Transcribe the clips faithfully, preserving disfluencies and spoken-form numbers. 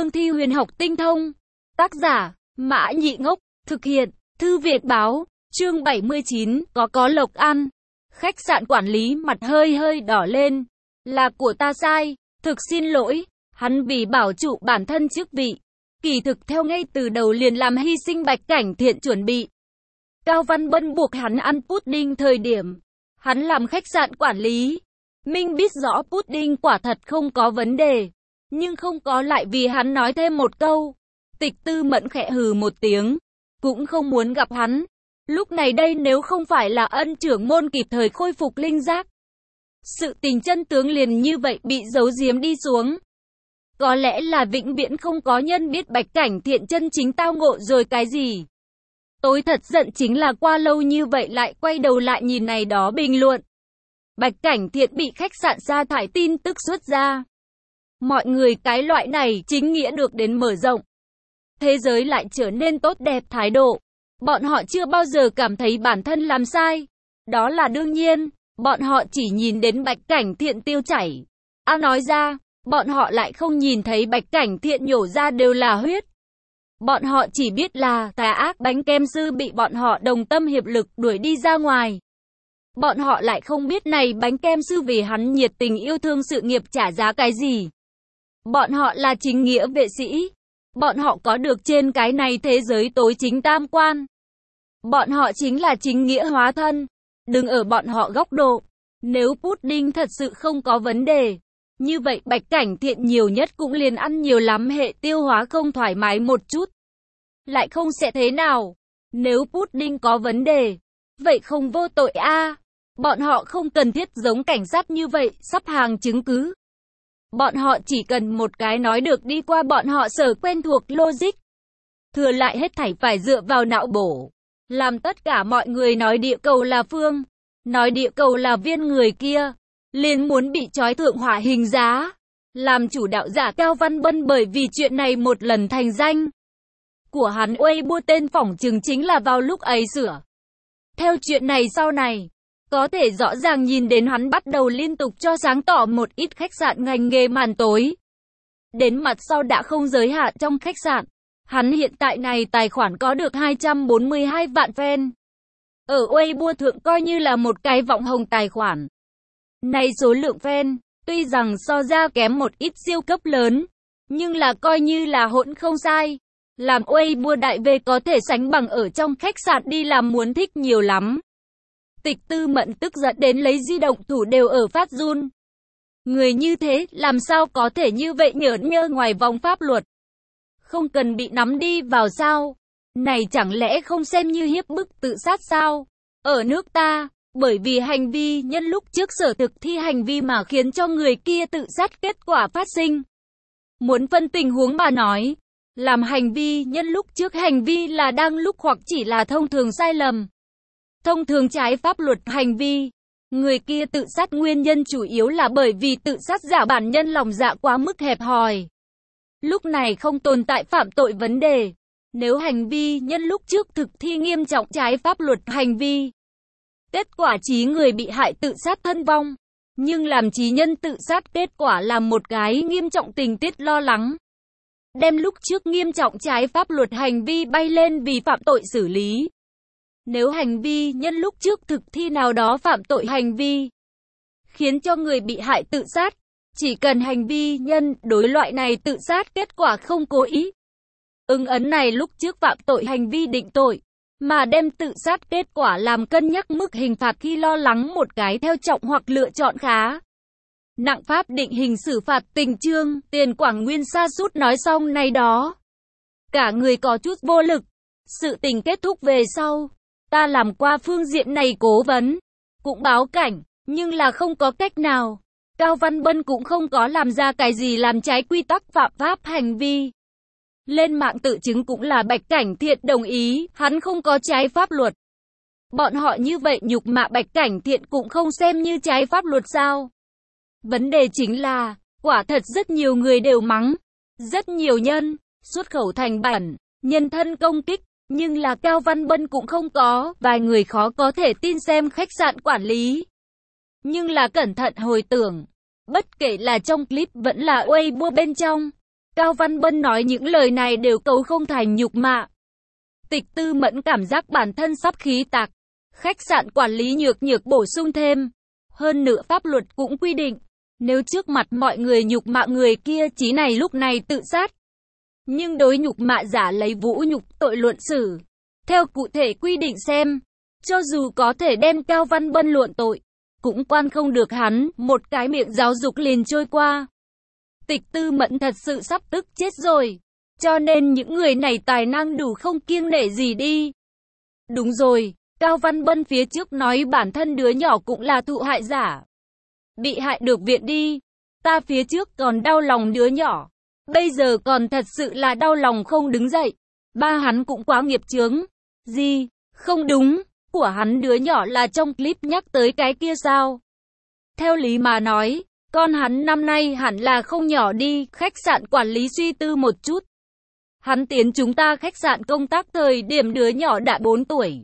cương thi huyền học tinh thông. Tác giả, Mã Nhị Ngốc, thực hiện, Thư Việt Báo, chương bảy mươi chín, có có lộc ăn. Khách sạn quản lý mặt hơi hơi đỏ lên. Là của ta sai, thực xin lỗi, hắn vì bảo trụ bản thân chức vị. Kỳ thực theo ngay từ đầu liền làm hy sinh Bạch Cảnh Thiện chuẩn bị. Cao Văn Bân buộc hắn ăn pudding thời điểm. Hắn làm khách sạn quản lý. Minh biết rõ pudding quả thật không có vấn đề. Nhưng không có lại vì hắn nói thêm một câu. Tịch Tư Mẫn khẽ hừ một tiếng. Cũng không muốn gặp hắn. Lúc này đây nếu không phải là ân trưởng môn kịp thời khôi phục linh giác. Sự tình chân tướng liền như vậy bị giấu giếm đi xuống. Có lẽ là vĩnh viễn không có nhân biết Bạch Cảnh Thiện chân chính tao ngộ rồi cái gì. Tôi thật giận chính là qua lâu như vậy lại quay đầu lại nhìn này đó bình luận. Bạch Cảnh Thiện bị khách sạn sa thải tin tức xuất ra. Mọi người cái loại này chính nghĩa được đến mở rộng. Thế giới lại trở nên tốt đẹp thái độ. Bọn họ chưa bao giờ cảm thấy bản thân làm sai. Đó là đương nhiên. Bọn họ chỉ nhìn đến Bạch Cảnh Thiện tiêu chảy. A nói ra, bọn họ lại không nhìn thấy Bạch Cảnh Thiện nhổ ra đều là huyết. Bọn họ chỉ biết là tà ác bánh kem sư bị bọn họ đồng tâm hiệp lực đuổi đi ra ngoài. Bọn họ lại không biết này bánh kem sư vì hắn nhiệt tình yêu thương sự nghiệp trả giá cái gì. Bọn họ là chính nghĩa vệ sĩ. Bọn họ có được trên cái này thế giới tối chính tam quan. Bọn họ chính là chính nghĩa hóa thân. Đừng ở bọn họ góc độ. Nếu pudding thật sự không có vấn đề. Như vậy Bạch Cảnh Thiện nhiều nhất cũng liền ăn nhiều lắm hệ tiêu hóa không thoải mái một chút. Lại không sẽ thế nào. Nếu pudding có vấn đề. Vậy không vô tội a à. Bọn họ không cần thiết giống cảnh sát như vậy, sắp hàng chứng cứ. Bọn họ chỉ cần một cái nói được đi qua bọn họ sở quen thuộc logic. Thừa lại hết thảy phải dựa vào não bổ. Làm tất cả mọi người nói địa cầu là phương. Nói địa cầu là viên người kia. Liền muốn bị trói thượng hỏa hình giá. Làm chủ đạo giả Cao Văn Bân bởi vì chuyện này một lần thành danh. Của hắn Weibo tên phỏng chừng chính là vào lúc ấy sửa. Theo chuyện này sau này. Có thể rõ ràng nhìn đến hắn bắt đầu liên tục cho sáng tỏ một ít khách sạn ngành nghề màn tối. Đến mặt sau đã không giới hạn trong khách sạn. Hắn hiện tại này tài khoản có được hai trăm bốn mươi hai vạn fan. Ở Weibo thượng coi như là một cái vọng hồng tài khoản. Này số lượng fan, tuy rằng so ra kém một ít siêu cấp lớn. Nhưng là coi như là hỗn không sai. Làm Weibo đại V có thể sánh bằng ở trong khách sạn đi làm muốn thích nhiều lắm. Tịch Tư Mẫn tức giận đến lấy di động thủ đều ở phát run. Người như thế làm sao có thể như vậy nhởn nhơ ngoài vòng pháp luật. Không cần bị nắm đi vào sao. Này chẳng lẽ không xem như hiếp bức tự sát sao. Ở nước ta, bởi vì hành vi nhân lúc trước sở thực thi hành vi mà khiến cho người kia tự sát kết quả phát sinh. Muốn phân tình huống bà nói. Làm hành vi nhân lúc trước hành vi là đang lúc hoặc chỉ là thông thường sai lầm. Thông thường trái pháp luật hành vi, người kia tự sát nguyên nhân chủ yếu là bởi vì tự sát giả bản nhân lòng dạ quá mức hẹp hòi. Lúc này không tồn tại phạm tội vấn đề. Nếu hành vi nhân lúc trước thực thi nghiêm trọng trái pháp luật hành vi, kết quả chí người bị hại tự sát thân vong, nhưng làm chí nhân tự sát kết quả là một cái nghiêm trọng tình tiết lo lắng. Đem lúc trước nghiêm trọng trái pháp luật hành vi bay lên vì phạm tội xử lý. Nếu hành vi nhân lúc trước thực thi nào đó phạm tội hành vi, khiến cho người bị hại tự sát, chỉ cần hành vi nhân đối loại này tự sát kết quả không cố ý. Ứng ấn này lúc trước phạm tội hành vi định tội, mà đem tự sát kết quả làm cân nhắc mức hình phạt khi lo lắng một cái theo trọng hoặc lựa chọn khá nặng pháp định hình xử phạt tình chương, Tiền Quảng Nguyên sa sút nói xong này đó. Cả người có chút vô lực, sự tình kết thúc về sau. Ta làm qua phương diện này cố vấn, cũng báo cảnh, nhưng là không có cách nào. Cao Văn Bân cũng không có làm ra cái gì làm trái quy tắc phạm pháp hành vi. Lên mạng tự chứng cũng là Bạch Cảnh Thiện đồng ý, hắn không có trái pháp luật. Bọn họ như vậy nhục mạ Bạch Cảnh Thiện cũng không xem như trái pháp luật sao. Vấn đề chính là, quả thật rất nhiều người đều mắng, rất nhiều nhân, xuất khẩu thành bản, nhân thân công kích. Nhưng là Cao Văn Bân cũng không có, vài người khó có thể tin xem khách sạn quản lý. Nhưng là cẩn thận hồi tưởng, bất kể là trong clip vẫn là Weibo bên trong, Cao Văn Bân nói những lời này đều cấu không thành nhục mạ. Tịch Tư Mẫn cảm giác bản thân sắp khí tạc. Khách sạn quản lý nhược nhược bổ sung thêm. Hơn nữa pháp luật cũng quy định, nếu trước mặt mọi người nhục mạ người kia chí này lúc này tự sát. Nhưng đối nhục mạ giả lấy vũ nhục tội luận xử. Theo cụ thể quy định xem, cho dù có thể đem Cao Văn Bân luận tội, cũng quan không được hắn, một cái miệng giáo dục liền trôi qua. Tịch Tư Mẫn thật sự sắp tức chết rồi, cho nên những người này tài năng đủ không kiêng nể gì đi. Đúng rồi, Cao Văn Bân phía trước nói bản thân đứa nhỏ cũng là thụ hại giả. Bị hại được viện đi, ta phía trước còn đau lòng đứa nhỏ, bây giờ còn thật sự là đau lòng không đứng dậy. Ba hắn cũng quá nghiệp chướng. Gì? Không đúng, của hắn đứa nhỏ là trong clip nhắc tới cái kia sao? Theo lý mà nói, con hắn năm nay hẳn là không nhỏ đi. Khách sạn quản lý suy tư một chút. Hắn tiến chúng ta khách sạn công tác thời điểm đứa nhỏ đã bốn tuổi.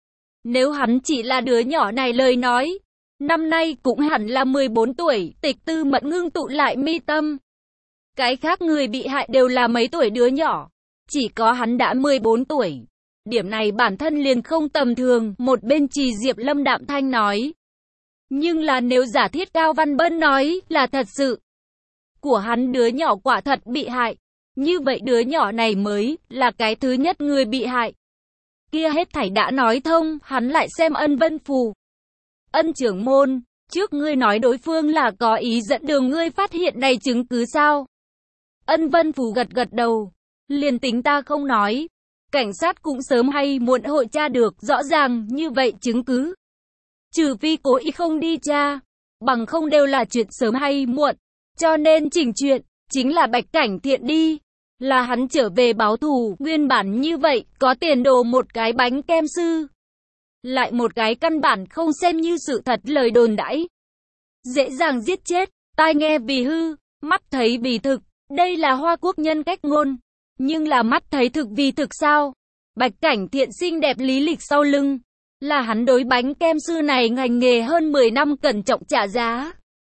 Nếu hắn chỉ là đứa nhỏ này lời nói, năm nay cũng hẳn là mười bốn tuổi. Tịch Tư Mẫn ngưng tụ lại mi tâm. Cái khác người bị hại đều là mấy tuổi đứa nhỏ, chỉ có hắn đã mười bốn tuổi. Điểm này bản thân liền không tầm thường. Một bên Trì Diệp Lâm đạm thanh nói. Nhưng là nếu giả thiết Cao Văn Bân nói là thật sự, của hắn đứa nhỏ quả thật bị hại, như vậy đứa nhỏ này mới là cái thứ nhất người bị hại. Kia hết thảy đã nói thông, hắn lại xem Ân Vân Phù. Ân trưởng môn, trước ngươi nói đối phương là có ý dẫn đường, ngươi phát hiện này chứng cứ sao? Ân Vân Phù gật gật đầu. Liền tính ta không nói, cảnh sát cũng sớm hay muộn hội tra được. Rõ ràng như vậy chứng cứ, trừ phi cố ý không đi tra, bằng không đều là chuyện sớm hay muộn. Cho nên chỉnh chuyện chính là Bạch Cảnh Thiện đi, là hắn trở về báo thù. Nguyên bản như vậy, có tiền đồ một cái bánh kem sư, lại một cái căn bản không xem như sự thật lời đồn đãi. Dễ dàng giết chết, tai nghe vì hư, mắt thấy vì thực. Đây là Hoa Quốc nhân cách ngôn. Nhưng là mắt thấy thực vì thực sao? Bạch Cảnh Thiện xinh đẹp lý lịch sau lưng, là hắn đối bánh kem sư này ngành nghề hơn mười năm cẩn trọng trả giá.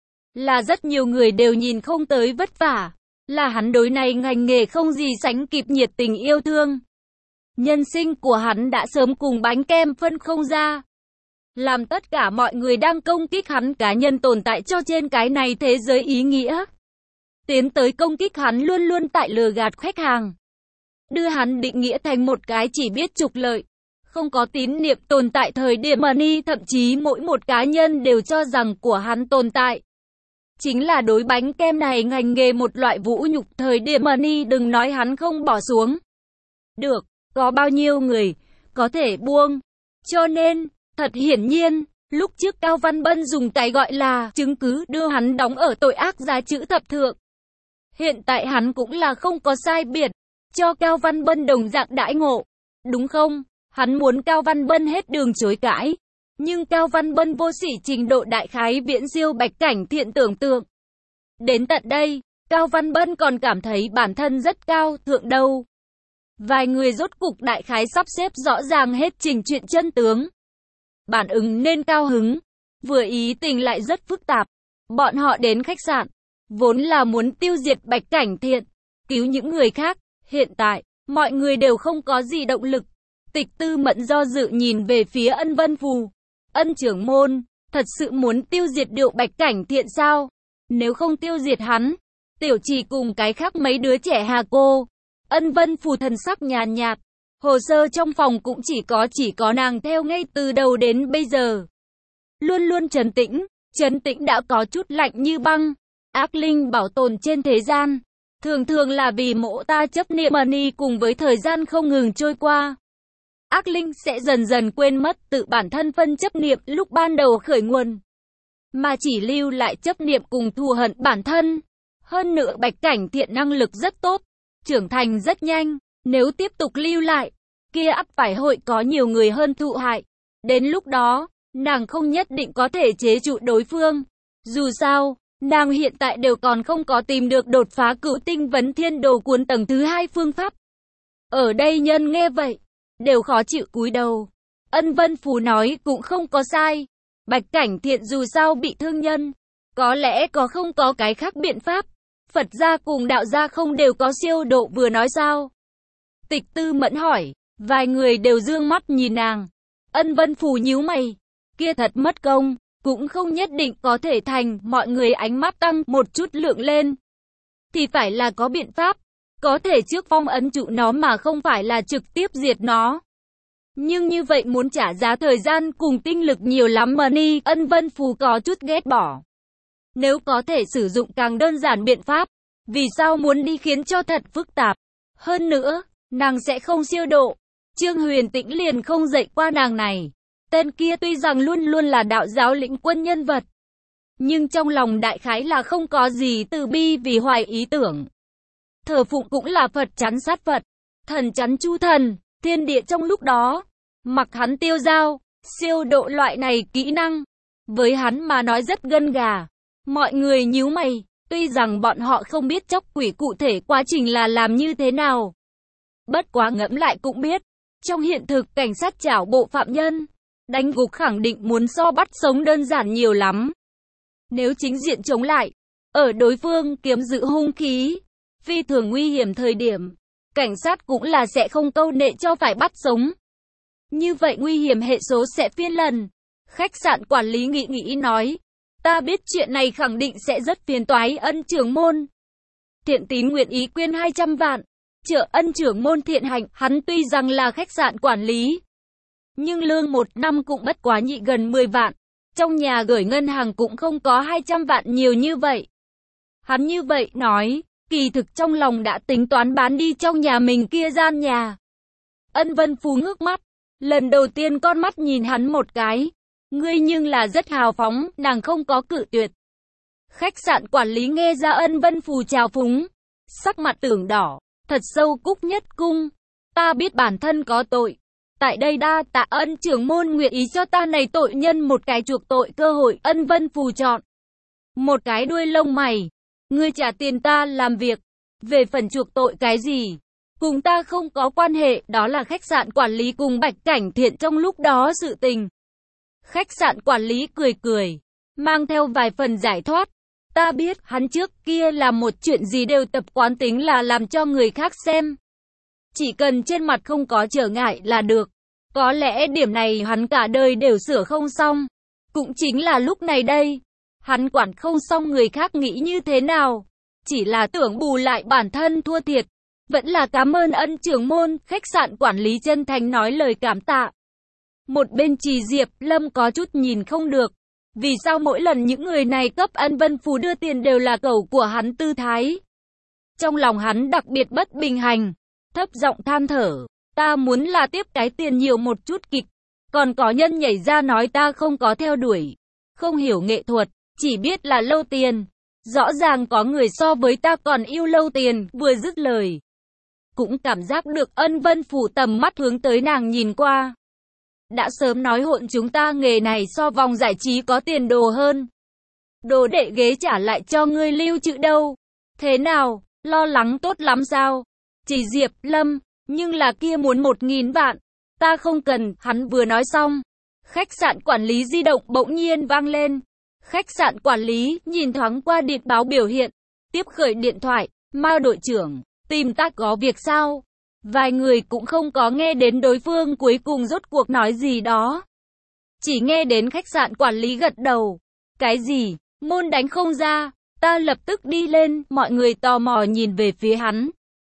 Là rất nhiều người đều nhìn không tới vất vả. Là hắn đối này ngành nghề không gì sánh kịp nhiệt tình yêu thương. Nhân sinh của hắn đã sớm cùng bánh kem phân không ra. Làm tất cả mọi người đang công kích hắn cá nhân tồn tại cho trên cái này thế giới ý nghĩa. Tiến tới công kích hắn luôn luôn tại lừa gạt khách hàng. Đưa hắn định nghĩa thành một cái chỉ biết trục lợi, không có tín niệm tồn tại thời điểm money, thậm chí mỗi một cá nhân đều cho rằng của hắn tồn tại chính là đối bánh kem này ngành nghề một loại vũ nhục. Thời điểm money đừng nói hắn không bỏ xuống được, có bao nhiêu người có thể buông. Cho nên, thật hiển nhiên, lúc trước Cao Văn Bân dùng cái gọi là chứng cứ đưa hắn đóng ở tội ác giá chữ thập thượng. Hiện tại hắn cũng là không có sai biệt, cho Cao Văn Bân đồng dạng đãi ngộ, đúng không? Hắn muốn Cao Văn Bân hết đường chối cãi, nhưng Cao Văn Bân vô sỉ trình độ đại khái viễn siêu Bạch Cảnh Thiện tưởng tượng. Đến tận đây, Cao Văn Bân còn cảm thấy bản thân rất cao thượng đâu. Vài người rốt cục đại khái sắp xếp rõ ràng hết trình chuyện chân tướng. Bản ứng nên cao hứng, vừa ý tình lại rất phức tạp. Bọn họ đến khách sạn, vốn là muốn tiêu diệt Bạch Cảnh Thiện, cứu những người khác. Hiện tại, mọi người đều không có gì động lực. Tịch Tư Mẫn do dự nhìn về phía Ân Vân Phù. Ân trưởng môn, thật sự muốn tiêu diệt điệu Bạch Cảnh Thiện sao? Nếu không tiêu diệt hắn, tiểu chỉ cùng cái khác mấy đứa trẻ hà cô. Ân Vân Phù thần sắc nhàn nhạt, hồ sơ trong phòng cũng chỉ có chỉ có nàng theo ngay từ đầu đến bây giờ. Luôn luôn trấn tĩnh, trấn tĩnh đã có chút lạnh như băng. Ác linh bảo tồn trên thế gian, thường thường là vì mộ ta chấp niệm money cùng với thời gian không ngừng trôi qua. Ác linh sẽ dần dần quên mất tự bản thân phân chấp niệm lúc ban đầu khởi nguồn, mà chỉ lưu lại chấp niệm cùng thù hận bản thân. Hơn nữa Bạch Cảnh Thiện năng lực rất tốt, trưởng thành rất nhanh, nếu tiếp tục lưu lại, kia ắt phải hội có nhiều người hơn thụ hại. Đến lúc đó, nàng không nhất định có thể chế trụ đối phương. Dù sao, nàng hiện tại đều còn không có tìm được đột phá cửu tinh vấn thiên đồ cuốn tầng thứ hai phương pháp. Ở đây nhân nghe vậy, đều khó chịu cúi đầu. Ân Vân Phù nói cũng không có sai. Bạch Cảnh Thiện dù sao bị thương nhân, có lẽ có không có cái khác biện pháp. Phật gia cùng đạo gia không đều có siêu độ vừa nói sao? Tịch Tư Mẫn hỏi, vài người đều dương mắt nhìn nàng. Ân Vân Phù nhíu mày, kia thật mất công, cũng không nhất định có thể thành, mọi người ánh mắt tăng một chút lượng lên. Thì phải là có biện pháp, có thể trước phong ấn trụ nó mà không phải là trực tiếp diệt nó. Nhưng như vậy muốn trả giá thời gian cùng tinh lực nhiều lắm mà ni, Ân Vân Phù có chút ghét bỏ. Nếu có thể sử dụng càng đơn giản biện pháp, vì sao muốn đi khiến cho thật phức tạp? Hơn nữa, nàng sẽ không siêu độ. Trương Huyền Tĩnh liền không dạy qua nàng này. Tên kia tuy rằng luôn luôn là đạo giáo lĩnh quân nhân vật, nhưng trong lòng đại khái là không có gì từ bi vì hoài ý tưởng. Thờ phụng cũng là Phật chắn sát Phật, thần chắn chu thần, thiên địa trong lúc đó. Mặc hắn tiêu dao, siêu độ loại này kỹ năng, với hắn mà nói rất gân gà. Mọi người nhíu mày, tuy rằng bọn họ không biết chóc quỷ cụ thể quá trình là làm như thế nào. Bất quá ngẫm lại cũng biết, trong hiện thực cảnh sát trảo bộ phạm nhân, đánh gục khẳng định muốn so bắt sống đơn giản nhiều lắm. Nếu chính diện chống lại, ở đối phương kiếm giữ hung khí, phi thường nguy hiểm thời điểm, cảnh sát cũng là sẽ không câu nệ cho phải bắt sống. Như vậy nguy hiểm hệ số sẽ phiên lần. Khách sạn quản lý nghĩ nghĩ nói, ta biết chuyện này khẳng định sẽ rất phiền toái. Ân trưởng môn Thiện Tín nguyện ý quyên hai trăm vạn, trợ Ân trưởng môn thiện hành. Hắn tuy rằng là khách sạn quản lý, nhưng lương một năm cũng bất quá nhị gần mười vạn. Trong nhà gửi ngân hàng cũng không có hai trăm vạn nhiều như vậy. Hắn như vậy nói, kỳ thực trong lòng đã tính toán bán đi trong nhà mình kia gian nhà. Ân Vân Phú ngước mắt, lần đầu tiên con mắt nhìn hắn một cái. Ngươi nhưng là rất hào phóng, nàng không có cự tuyệt. Khách sạn quản lý nghe ra Ân Vân Phù trào phúng, sắc mặt tưởng đỏ, thật sâu cúc nhất cung. Ta biết bản thân có tội, tại đây đa tạ Ân trưởng môn nguyện ý cho ta này tội nhân một cái chuộc tội cơ hội. Ân Vân Phù chọn một cái đuôi lông mày, ngươi trả tiền ta làm việc, về phần chuộc tội cái gì, cùng ta không có quan hệ, đó là khách sạn quản lý cùng Bạch Cảnh Thiện trong lúc đó sự tình. Khách sạn quản lý cười cười, mang theo vài phần giải thoát. Ta biết hắn trước kia làm một chuyện gì đều tập quán tính là làm cho người khác xem. Chỉ cần trên mặt không có trở ngại là được. Có lẽ điểm này hắn cả đời đều sửa không xong. Cũng chính là lúc này đây, hắn quản không xong người khác nghĩ như thế nào. Chỉ là tưởng bù lại bản thân thua thiệt. Vẫn là cảm ơn Ân trưởng môn. Khách sạn quản lý chân thành nói lời cảm tạ. Một bên Trì Diệp Lâm có chút nhìn không được. Vì sao mỗi lần những người này cấp Ân Vân Phù đưa tiền đều là cầu của hắn tư thái? Trong lòng hắn đặc biệt bất bình hành, thấp giọng than thở. Ta muốn là tiếp cái tiền nhiều một chút kịch. Còn có nhân nhảy ra nói ta không có theo đuổi, không hiểu nghệ thuật, chỉ biết là lâu tiền. Rõ ràng có người so với ta còn yêu lâu tiền. Vừa dứt lời, cũng cảm giác được Ân Vân Phù tầm mắt hướng tới nàng nhìn qua. Đã sớm nói hỗn chúng ta nghề này so vòng giải trí có tiền đồ hơn. Đồ đệ ghế trả lại cho ngươi lưu trữ đâu. Thế nào, lo lắng tốt lắm sao? Chỉ Diệp Lâm, nhưng là kia muốn một nghìn vạn. Ta không cần, hắn vừa nói xong. Khách sạn quản lý di động bỗng nhiên vang lên. Khách sạn quản lý nhìn thoáng qua điện báo biểu hiện. Tiếp khởi điện thoại, Mao đội trưởng, tìm ta có việc sao? Vài người cũng không có nghe đến đối phương cuối cùng rốt cuộc nói gì đó. Chỉ nghe đến khách sạn quản lý gật đầu. Cái gì? Môn đánh không ra. Ta lập tức đi lên, mọi người tò mò nhìn về phía hắn.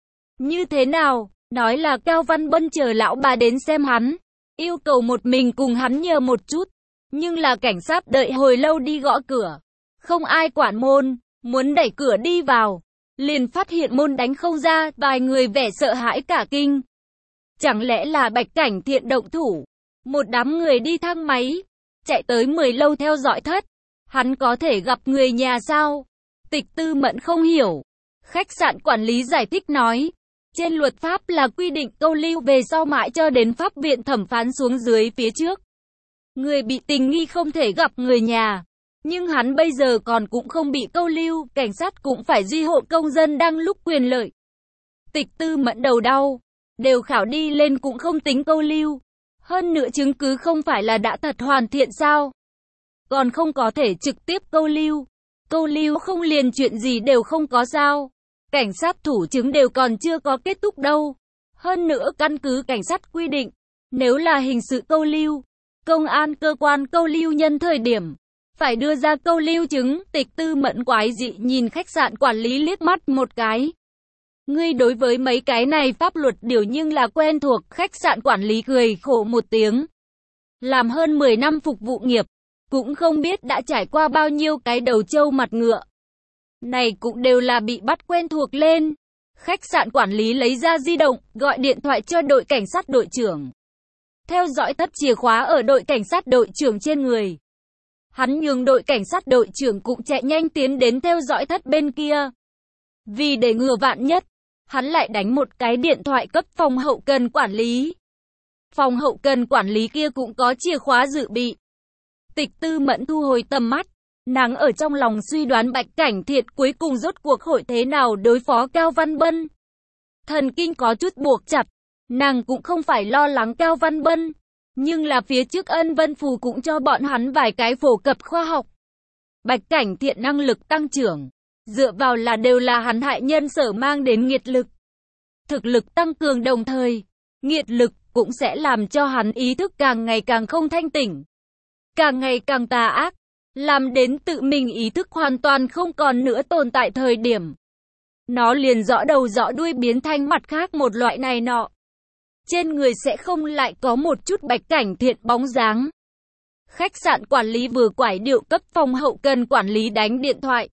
Như thế nào? Nói là Cao Văn Bân chờ lão bà đến xem hắn. Yêu cầu một mình cùng hắn nhờ một chút. Nhưng là cảnh sát đợi hồi lâu đi gõ cửa. Không ai quản môn, muốn đẩy cửa đi vào. Liền phát hiện môn đánh không ra, vài người vẻ sợ hãi cả kinh. Chẳng lẽ là Bạch Cảnh Thiện động thủ? Một đám người đi thang máy, chạy tới mười lâu theo dõi thất. Hắn có thể gặp người nhà sao? Tịch Tư Mẫn không hiểu. Khách sạn quản lý giải thích nói, trên luật pháp là quy định câu lưu về sau mãi cho đến pháp viện thẩm phán xuống dưới phía trước. Người bị tình nghi không thể gặp người nhà. Nhưng hắn bây giờ còn cũng không bị câu lưu, cảnh sát cũng phải duy hộ công dân đang lúc quyền lợi. Tịch Tư Mẫn đầu đau, đều khảo đi lên cũng không tính câu lưu. Hơn nữa chứng cứ không phải là đã thật hoàn thiện sao? Còn không có thể trực tiếp câu lưu. câu lưu không liền chuyện gì đều không có sao. Cảnh sát thủ chứng đều còn chưa có kết thúc đâu. Hơn nữa căn cứ cảnh sát quy định, nếu là hình sự câu lưu, công an cơ quan câu lưu nhân thời điểm phải đưa ra câu lưu chứng. Tịch Tư Mẫn quái dị nhìn khách sạn quản lý liếc mắt một cái. Ngươi đối với mấy cái này pháp luật điều nhưng là quen thuộc. Khách sạn quản lý cười khổ một tiếng. Làm hơn mười năm phục vụ nghiệp, cũng không biết đã trải qua bao nhiêu cái đầu trâu mặt ngựa. Này cũng đều là bị bắt quen thuộc lên. Khách sạn quản lý lấy ra di động, gọi điện thoại cho đội cảnh sát đội trưởng. Theo dõi thất chìa khóa ở đội cảnh sát đội trưởng trên người. Hắn nhường đội cảnh sát đội trưởng cũng chạy nhanh tiến đến theo dõi thất bên kia. Vì để ngừa vạn nhất, hắn lại đánh một cái điện thoại cấp phòng hậu cần quản lý. Phòng hậu cần quản lý kia cũng có chìa khóa dự bị. Tịch Tư Mẫn thu hồi tầm mắt. Nàng ở trong lòng suy đoán Bạch Cảnh Thiện cuối cùng rốt cuộc hội thế nào đối phó Cao Văn Bân. Thần kinh có chút buộc chặt. Nàng cũng không phải lo lắng Cao Văn Bân. Nhưng là phía trước Ân Vân Phù cũng cho bọn hắn vài cái phổ cập khoa học. Bạch Cảnh Thiện năng lực tăng trưởng. Dựa vào là đều là hắn hại nhân sở mang đến nghiệt lực. Thực lực tăng cường đồng thời, nghiệt lực cũng sẽ làm cho hắn ý thức càng ngày càng không thanh tỉnh. Càng ngày càng tà ác. Làm đến tự mình ý thức hoàn toàn không còn nữa tồn tại thời điểm. Nó liền rõ đầu rõ đuôi biến thành mặt khác một loại này nọ. Trên người sẽ không lại có một chút Bạch Cảnh Thiện bóng dáng. Khách sạn quản lý vừa quải điệu cấp phòng hậu cần quản lý đánh điện thoại.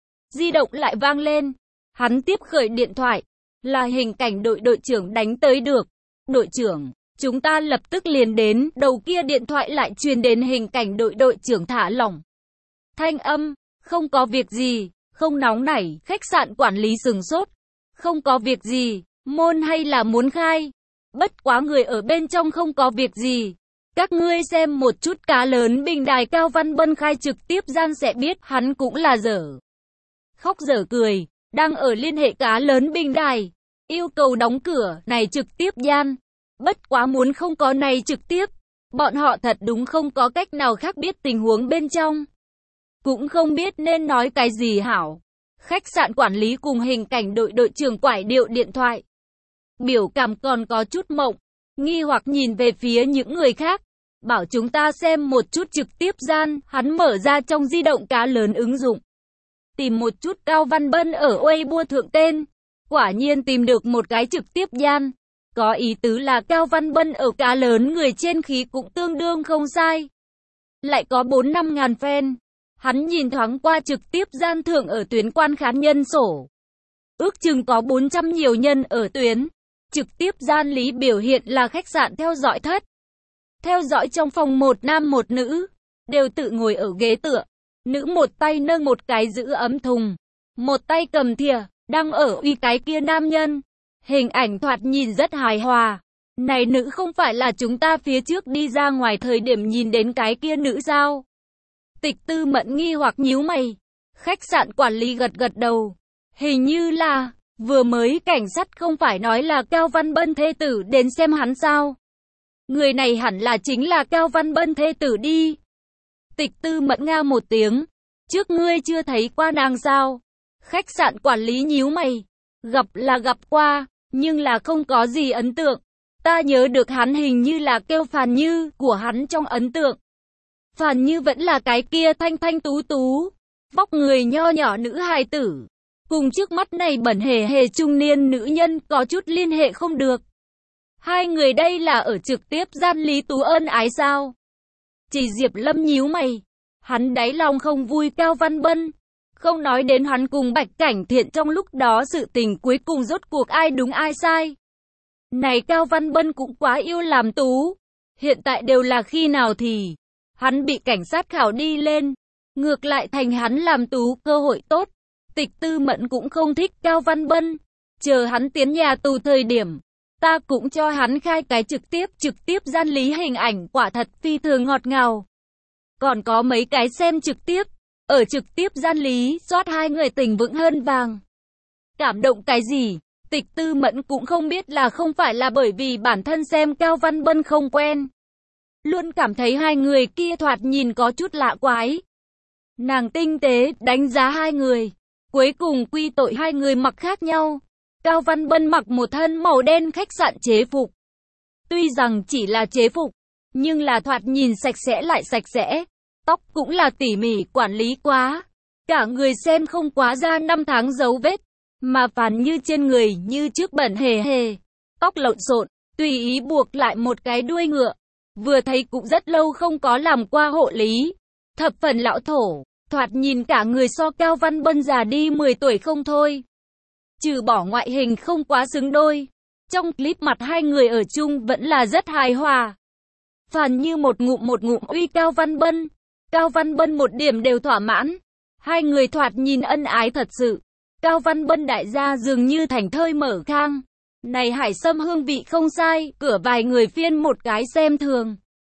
Di động lại vang lên. Hắn tiếp khởi điện thoại. Là hình cảnh đội đội trưởng đánh tới được. Đội trưởng, chúng ta lập tức liền đến. Đầu kia điện thoại lại truyền đến hình cảnh đội đội trưởng thả lỏng thanh âm. Không có việc gì, không nóng nảy. Khách sạn quản lý sừng sốt. Không có việc gì, môn hay là muốn khai. Bất quá người ở bên trong không có việc gì. Các ngươi xem một chút cá lớn bình đài Cao Văn Bân khai trực tiếp gian sẽ biết hắn cũng là dở khóc dở cười. Đang ở liên hệ cá lớn bình đài. Yêu cầu đóng cửa này trực tiếp gian. Bất quá muốn không có này trực tiếp. Bọn họ thật đúng không có cách nào khác biết tình huống bên trong. Cũng không biết nên nói cái gì hảo. Khách sạn quản lý cùng hình cảnh đội đội trưởng quải điệu điện thoại. Biểu cảm còn có chút mộng. Nghi hoặc nhìn về phía những người khác. Bảo chúng ta xem một chút trực tiếp gian. Hắn mở ra trong di động cá lớn ứng dụng. Tìm một chút Cao Văn Bân ở Weibo thượng tên. Quả nhiên tìm được một cái trực tiếp gian. Có ý tứ là Cao Văn Bân ở cá lớn người trên khí cũng tương đương không sai. Lại có bốn năm ngàn fan. Hắn nhìn thoáng qua trực tiếp gian thượng ở tuyến quan khán nhân sổ. Ước chừng có bốn trăm nhiều nhân ở tuyến. Trực tiếp gian lý biểu hiện là khách sạn theo dõi thất. Theo dõi trong phòng một nam một nữ. Đều tự ngồi ở ghế tựa. Nữ một tay nâng một cái giữ ấm thùng. Một tay cầm thìa. Đang ở uy cái kia nam nhân. Hình ảnh thoạt nhìn rất hài hòa. Này nữ không phải là chúng ta phía trước đi ra ngoài thời điểm nhìn đến cái kia nữ sao? Tịch Tư Mẫn nghi hoặc nhíu mày. Khách sạn quản lý gật gật đầu. Hình như là, vừa mới cảnh sát không phải nói là Cao Văn Bân thê tử đến xem hắn sao? Người này hẳn là chính là Cao Văn Bân thê tử đi. Tịch Tư Mẫn nga một tiếng. Trước ngươi chưa thấy qua nàng sao? Khách sạn quản lý nhíu mày. Gặp là gặp qua, nhưng là không có gì ấn tượng. Ta nhớ được hắn hình như là kêu Phàn Như của hắn trong ấn tượng. Phàn Như vẫn là cái kia thanh thanh tú tú, vóc người nho nhỏ nữ hài tử. Cùng trước mắt này bẩn hề hề trung niên nữ nhân có chút liên hệ không được. Hai người đây là ở trực tiếp gian Lý Tú ân ái sao? Chỉ Diệp Lâm nhíu mày. Hắn đáy lòng không vui Cao Văn Bân. Không nói đến hắn cùng Bạch Cảnh Thiện trong lúc đó sự tình cuối cùng rốt cuộc ai đúng ai sai. Này Cao Văn Bân cũng quá yêu làm tú. Hiện tại đều là khi nào thì hắn bị cảnh sát khảo đi lên. Ngược lại thành hắn làm tú cơ hội tốt. Tịch Tư Mẫn cũng không thích Cao Văn Bân. Chờ hắn tiến nhà tù thời điểm. Ta cũng cho hắn khai cái trực tiếp trực tiếp gian lý hình ảnh quả thật phi thường ngọt ngào. Còn có mấy cái xem trực tiếp. Ở trực tiếp gian lý soát hai người tình vững hơn vàng. Cảm động cái gì? Tịch Tư Mẫn cũng không biết là không phải là bởi vì bản thân xem Cao Văn Bân không quen. Luôn cảm thấy hai người kia thoạt nhìn có chút lạ quái. Nàng tinh tế đánh giá hai người, cuối cùng quy tội hai người mặc khác nhau. Cao Văn Bân mặc một thân màu đen khách sạn chế phục. Tuy rằng chỉ là chế phục, nhưng là thoạt nhìn sạch sẽ lại sạch sẽ. Tóc cũng là tỉ mỉ quản lý quá. Cả người xem không quá ra năm tháng dấu vết, mà phản như trên người như trước bẩn hề hề. Tóc lộn xộn, tùy ý buộc lại một cái đuôi ngựa. Vừa thấy cũng rất lâu không có làm qua hộ lý. Thập phần lão thổ, thoạt nhìn cả người so Cao Văn Bân già đi mười tuổi không thôi. Trừ bỏ ngoại hình không quá xứng đôi, trong clip mặt hai người ở chung vẫn là rất hài hòa. Phản như một ngụm một ngụm uy Cao Văn Bân. Cao Văn Bân một điểm đều thỏa mãn. Hai người thoạt nhìn ân ái thật sự. Cao Văn Bân đại gia dường như thành thơi mở khang. Này hải sâm hương vị không sai, cửa vài người phiên một cái xem thường.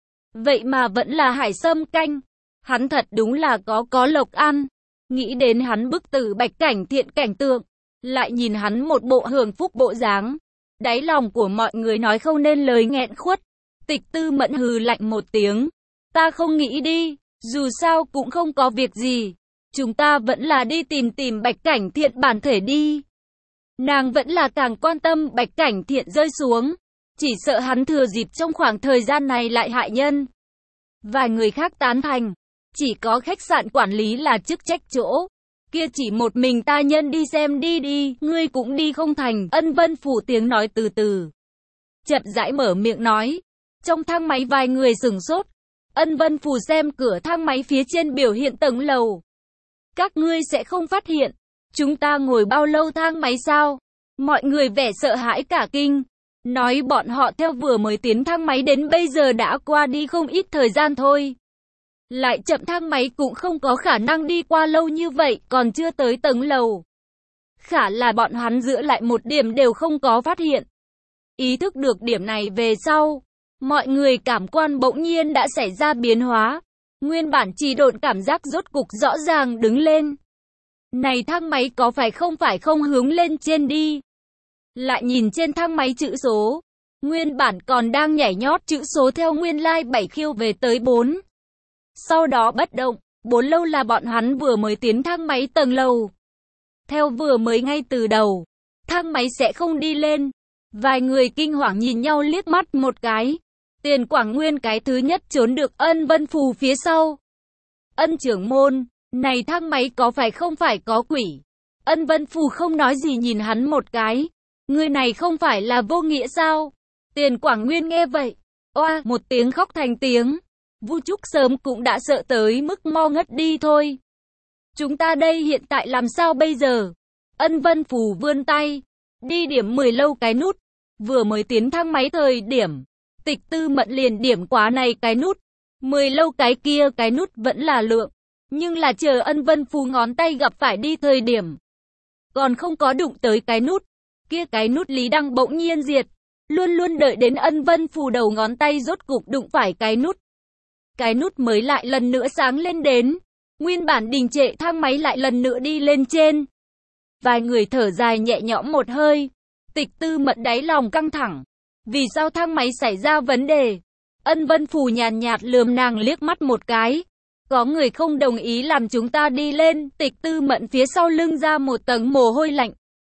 Vậy mà vẫn là hải sâm canh. Hắn thật đúng là có có lộc ăn. Nghĩ đến hắn bức tử Bạch Cảnh Thiện cảnh tượng, lại nhìn hắn một bộ hưởng phúc bộ dáng. Đáy lòng của mọi người nói không nên lời nghẹn khuất. Tịch Tư Mẫn hừ lạnh một tiếng. Ta không nghĩ đi, dù sao cũng không có việc gì. Chúng ta vẫn là đi tìm tìm Bạch Cảnh Thiện bản thể đi. Nàng vẫn là càng quan tâm Bạch Cảnh Thiện rơi xuống. Chỉ sợ hắn thừa dịp trong khoảng thời gian này lại hại nhân. Vài người khác tán thành. Chỉ có khách sạn quản lý là chức trách chỗ. Kia chỉ một mình ta nhân đi xem đi đi, ngươi cũng đi không thành. Ân Vân Phủ tiếng nói từ từ. Chậm rãi mở miệng nói. Trong thang máy vài người sửng sốt. Ân Vân Phủ xem cửa thang máy phía trên biểu hiện tầng lầu. Các ngươi sẽ không phát hiện. Chúng ta ngồi bao lâu thang máy sao? Mọi người vẻ sợ hãi cả kinh. Nói bọn họ theo vừa mới tiến thang máy đến bây giờ đã qua đi không ít thời gian thôi. Lại chậm thang máy cũng không có khả năng đi qua lâu như vậy, còn chưa tới tầng lầu. Khả là bọn hắn giữ lại một điểm đều không có phát hiện. Ý thức được điểm này về sau, mọi người cảm quan bỗng nhiên đã xảy ra biến hóa. Nguyên bản trì độn cảm giác rốt cục rõ ràng đứng lên. Này thang máy có phải không phải không hướng lên trên đi? Lại nhìn trên thang máy chữ số. Nguyên bản còn đang nhảy nhót chữ số theo nguyên lai like bảy khiêu về tới bốn. Sau đó bất động, bốn lâu là bọn hắn vừa mới tiến thang máy tầng lầu. Theo vừa mới ngay từ đầu, thang máy sẽ không đi lên. Vài người kinh hoàng nhìn nhau liếc mắt một cái. Tiền Quảng Nguyên cái thứ nhất trốn được Ân Vân Phù phía sau. Ân trưởng môn, này thang máy có phải không phải có quỷ? Ân Vân Phù không nói gì nhìn hắn một cái. Người này không phải là vô nghĩa sao? Tiền Quảng Nguyên nghe vậy, oa, một tiếng khóc thành tiếng. Vu Trúc sớm cũng đã sợ tới mức mo ngất đi thôi. Chúng ta đây hiện tại làm sao bây giờ? Ân Vân Phù vươn tay, đi điểm mười lâu cái nút. Vừa mới tiến thang máy thời điểm, Tịch Tư Mẫn liền điểm quá này cái nút. mười lâu cái kia cái nút vẫn là lượng. Nhưng là chờ Ân Vân Phù ngón tay gặp phải đi thời điểm, còn không có đụng tới cái nút. Kia cái nút Lý Đăng bỗng nhiên diệt. Luôn luôn đợi đến Ân Vân Phù đầu ngón tay rốt cục đụng phải cái nút. Cái nút mới lại lần nữa sáng lên đến. Nguyên bản đình trệ thang máy lại lần nữa đi lên trên. Vài người thở dài nhẹ nhõm một hơi. Tịch Tư Mẫn đáy lòng căng thẳng. Vì sao thang máy xảy ra vấn đề? Ân Vân Phù nhàn nhạt lườm nàng liếc mắt một cái. Có người không đồng ý làm chúng ta đi lên. Tịch Tư Mẫn phía sau lưng ra một tầng mồ hôi lạnh.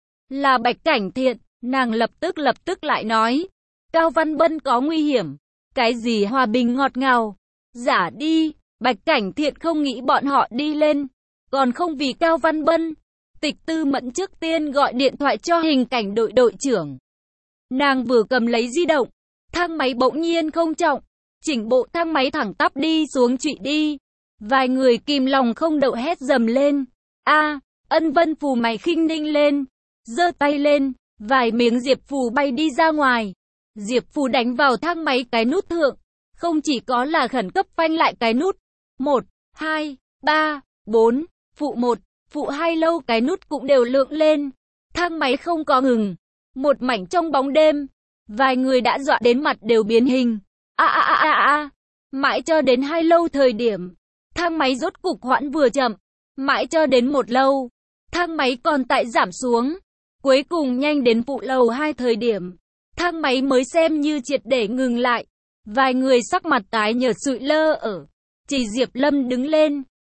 Là Bạch Cảnh Thiện. Nàng lập tức lập tức lại nói. Cao Văn Bân có nguy hiểm. Cái gì hòa bình ngọt ngào. Giả đi. Bạch Cảnh Thiện không nghĩ bọn họ đi lên. Còn không vì Cao Văn Bân. Tịch Tư Mẫn trước tiên gọi điện thoại cho hình cảnh đội đội trưởng. Nàng vừa cầm lấy di động. Thang máy bỗng nhiên không trọng. Chỉnh bộ thang máy thẳng tắp đi xuống trụy đi. Vài người kìm lòng không đậu hét dầm lên. A, Ân Vân Phù mày khinh ninh lên. Giơ tay lên. Vài miếng diệp phù bay đi ra ngoài. Diệp phù đánh vào thang máy cái nút thượng. Không chỉ có là khẩn cấp phanh lại cái nút. một, hai, ba, bốn. Phụ một, phụ hai lâu cái nút cũng đều lượng lên. Thang máy không có ngừng. Một mảnh trong bóng đêm. Vài người đã dọa đến mặt đều biến hình. A a a a a. Mãi cho đến hai lâu thời điểm. Thang máy rốt cục hoãn vừa chậm. Mãi cho đến một lâu. Thang máy còn tại giảm xuống. Cuối cùng nhanh đến phụ lầu hai thời điểm. Thang máy mới xem như triệt để ngừng lại. Vài người sắc mặt tái nhợt sụi lơ ở. Chỉ Diệp Lâm đứng lên.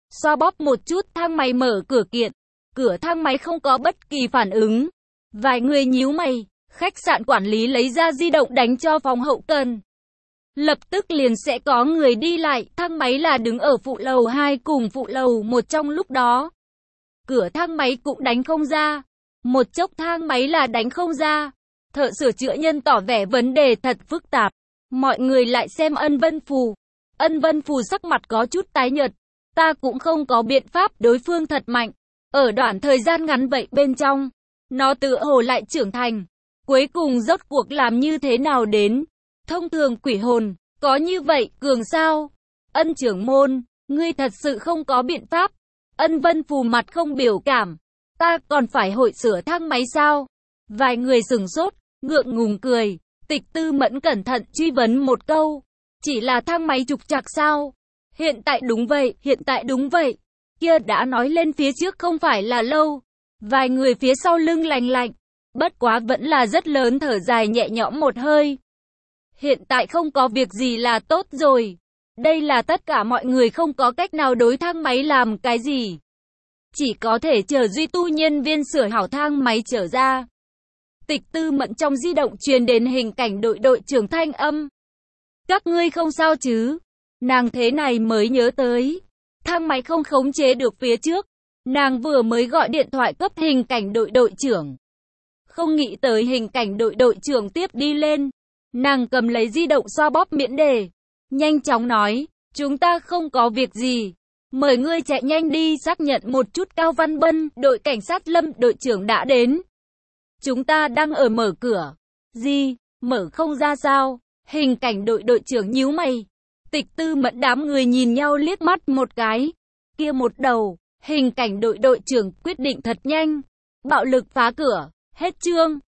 xoa bóp một chút, thang máy mở cửa kiện. Cửa thang máy không có bất kỳ phản ứng. Vài người nhíu mày, khách sạn quản lý lấy ra di động đánh cho phòng hậu cần. Lập tức liền sẽ có người đi lại, thang máy là đứng ở phụ lầu hai cùng phụ lầu một trong lúc đó. Cửa thang máy cũng đánh không ra. Một chốc thang máy là đánh không ra. Thợ sửa chữa nhân tỏ vẻ vấn đề thật phức tạp. Mọi người lại xem Ân Vân Phù. Ân Vân Phù sắc mặt có chút tái nhợt. Ta cũng không có biện pháp, đối phương thật mạnh. Ở đoạn thời gian ngắn vậy bên trong, nó tự hồ lại trưởng thành. Cuối cùng rốt cuộc làm như thế nào đến? Thông thường quỷ hồn, có như vậy, cường sao? Ân trưởng môn, ngươi thật sự không có biện pháp. Ân Vân Phù mặt không biểu cảm. Ta còn phải hội sửa thang máy sao? Vài người sửng sốt, ngượng ngùng cười. Tịch Tư Mẫn cẩn thận truy vấn một câu. Chỉ là thang máy trục trặc sao? Hiện tại đúng vậy, hiện tại đúng vậy. Kia đã nói lên phía trước không phải là lâu. Vài người phía sau lưng lành lạnh. Bất quá vẫn là rất lớn, thở dài nhẹ nhõm một hơi. Hiện tại không có việc gì là tốt rồi. Đây là tất cả mọi người không có cách nào đối thang máy làm cái gì. Chỉ có thể chờ duy tu nhân viên sửa hảo thang máy trở ra. Tịch Tư Mẫn trong di động truyền đến hình cảnh đội đội trưởng thanh âm. Các ngươi không sao chứ? Nàng thế này mới nhớ tới. Thang máy không khống chế được phía trước. Nàng vừa mới gọi điện thoại cấp hình cảnh đội đội trưởng. Không nghĩ tới hình cảnh đội đội trưởng tiếp đi lên. Nàng cầm lấy di động xoa bóp miễn đề. Nhanh chóng nói, chúng ta không có việc gì. Mời ngươi chạy nhanh đi xác nhận một chút. Cao Văn Bân, đội cảnh sát Lâm đội trưởng đã đến. Chúng ta đang ở mở cửa. Gì, mở không ra sao? Hình cảnh đội đội trưởng nhíu mày. Tịch Tư Mẫn đám người nhìn nhau liếc mắt một cái. Kia một đầu, hình cảnh đội đội trưởng quyết định thật nhanh. Bạo lực phá cửa, hết chương.